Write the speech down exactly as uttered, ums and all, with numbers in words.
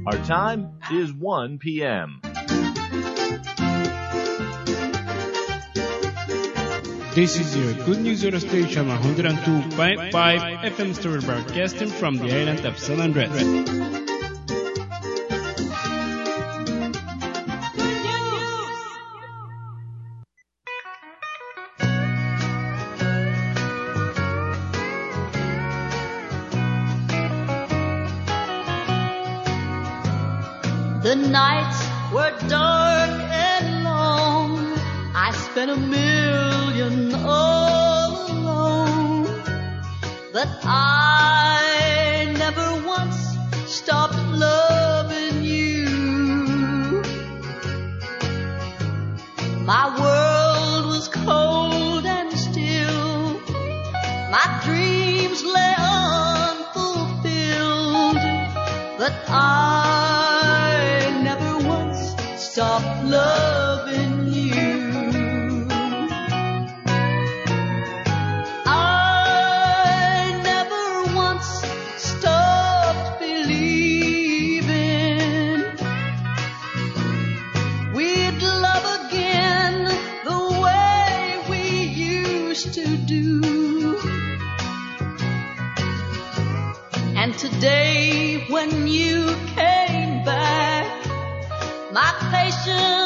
Our time is one p.m. This is your Good News Radio Station one oh two point five F M stereo broadcasting from the island of San Andres. The nights were dark and long. I spent a million all alone. But I never once stopped loving you. My world was cold and still. My dreams lay unfulfilled. But I never once stopped loving you. I never once stopped believing we'd love again the way we used to do. And today when you came back, my patience